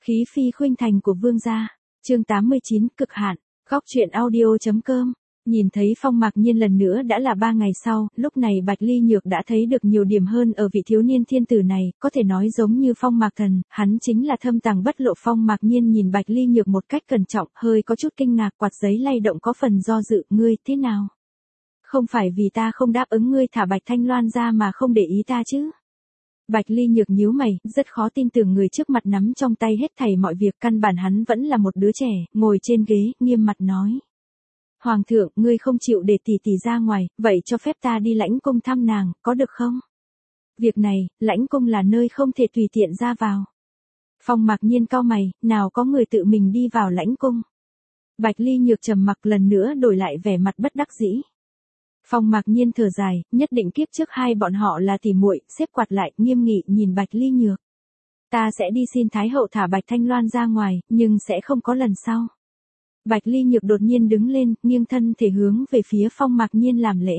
Khí phi khuynh thành của vương gia. Chương 89, cực hạn. Góc truyện audio.com. Nhìn thấy Phong Mạc Nhiên lần nữa đã là 3 ngày sau, lúc này Bạch Ly Nhược đã thấy được nhiều điểm hơn ở vị thiếu niên thiên tử này, có thể nói giống như Phong Mạc Thần, hắn chính là thâm tàng bất lộ. Phong Mạc Nhiên nhìn Bạch Ly Nhược một cách cẩn trọng, hơi có chút kinh ngạc, quạt giấy lay động có phần do dự, ngươi thế nào? Không phải vì ta không đáp ứng ngươi thả Bạch Thanh Loan ra mà không để ý ta chứ? Bạch Ly Nhược nhíu mày, rất khó tin tưởng người trước mặt nắm trong tay hết thảy mọi việc, căn bản hắn vẫn là một đứa trẻ, ngồi trên ghế, nghiêm mặt nói. Hoàng thượng, ngươi không chịu để tỷ tỷ ra ngoài, vậy cho phép ta đi lãnh cung thăm nàng, có được không? Việc này, lãnh cung là nơi không thể tùy tiện ra vào. Phong Mạc Nhiên cau mày, nào có người tự mình đi vào lãnh cung. Bạch Ly Nhược trầm mặc, lần nữa đổi lại vẻ mặt bất đắc dĩ. Phong Mạc Nhiên thở dài, nhất định kiếp trước hai bọn họ là tỉ muội, xếp quạt lại, nghiêm nghị nhìn Bạch Ly Nhược. Ta sẽ đi xin Thái hậu thả Bạch Thanh Loan ra ngoài, nhưng sẽ không có lần sau. Bạch Ly Nhược đột nhiên đứng lên, nghiêng thân thể hướng về phía Phong Mạc Nhiên làm lễ.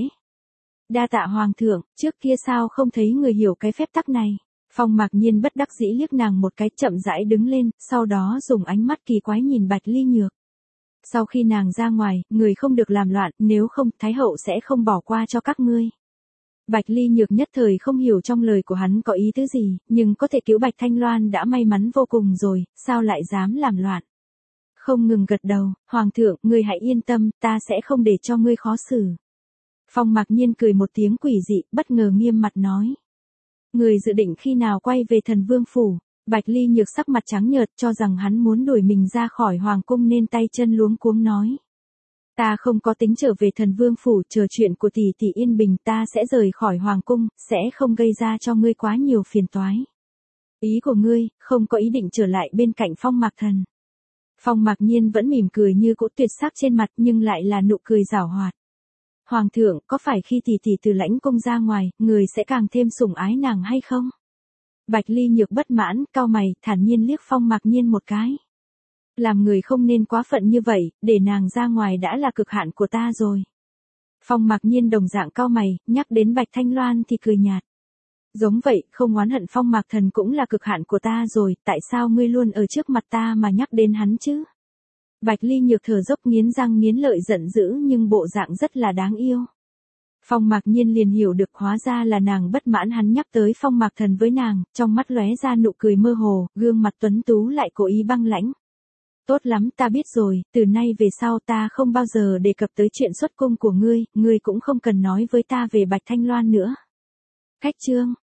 Đa tạ Hoàng thượng, trước kia sao không thấy người hiểu cái phép tắc này. Phong Mạc Nhiên bất đắc dĩ liếc nàng một cái, chậm rãi đứng lên, sau đó dùng ánh mắt kỳ quái nhìn Bạch Ly Nhược. Sau khi nàng ra ngoài, người không được làm loạn, nếu không, Thái hậu sẽ không bỏ qua cho các ngươi. Bạch Ly Nhược nhất thời không hiểu trong lời của hắn có ý tứ gì, nhưng có thể cứu Bạch Thanh Loan đã may mắn vô cùng rồi, sao lại dám làm loạn. Không ngừng gật đầu, Hoàng thượng, ngươi hãy yên tâm, ta sẽ không để cho ngươi khó xử. Phong Mạc Nhiên cười một tiếng quỷ dị, bất ngờ nghiêm mặt nói. Người dự định khi nào quay về Thần Vương phủ? Bạch Ly Nhược sắc mặt trắng nhợt, cho rằng hắn muốn đuổi mình ra khỏi hoàng cung nên tay chân luống cuống nói. Ta không có tính trở về Thần Vương phủ, chờ chuyện của tỷ tỷ yên bình, ta sẽ rời khỏi hoàng cung, sẽ không gây ra cho ngươi quá nhiều phiền toái. Ý của ngươi, không có ý định trở lại bên cạnh Phong Mạc Thần. Phong Mạc Nhiên vẫn mỉm cười như cũ tuyệt sắc trên mặt, nhưng lại là nụ cười giảo hoạt. Hoàng thượng, có phải khi tỷ tỷ từ lãnh cung ra ngoài, người sẽ càng thêm sủng ái nàng hay không? Bạch Ly Nhược bất mãn, cau mày, thản nhiên liếc Phong Mạc Nhiên một cái. Làm người không nên quá phận như vậy, để nàng ra ngoài đã là cực hạn của ta rồi. Phong Mạc Nhiên đồng dạng cau mày, nhắc đến Bạch Thanh Loan thì cười nhạt. Giống vậy, không oán hận Phong Mạc Thần cũng là cực hạn của ta rồi, tại sao ngươi luôn ở trước mặt ta mà nhắc đến hắn chứ? Bạch Ly Nhược thở dốc, nghiến răng nghiến lợi giận dữ, nhưng bộ dạng rất là đáng yêu. Phong Mạc Nhiên liền hiểu được, hóa ra là nàng bất mãn hắn nhắc tới Phong Mạc Thần với nàng, trong mắt lóe ra nụ cười mơ hồ, gương mặt tuấn tú lại cố ý băng lãnh. Tốt lắm, ta biết rồi, từ nay về sau ta không bao giờ đề cập tới chuyện xuất cung của ngươi cũng không cần nói với ta về Bạch Thanh Loan nữa. Cách chương.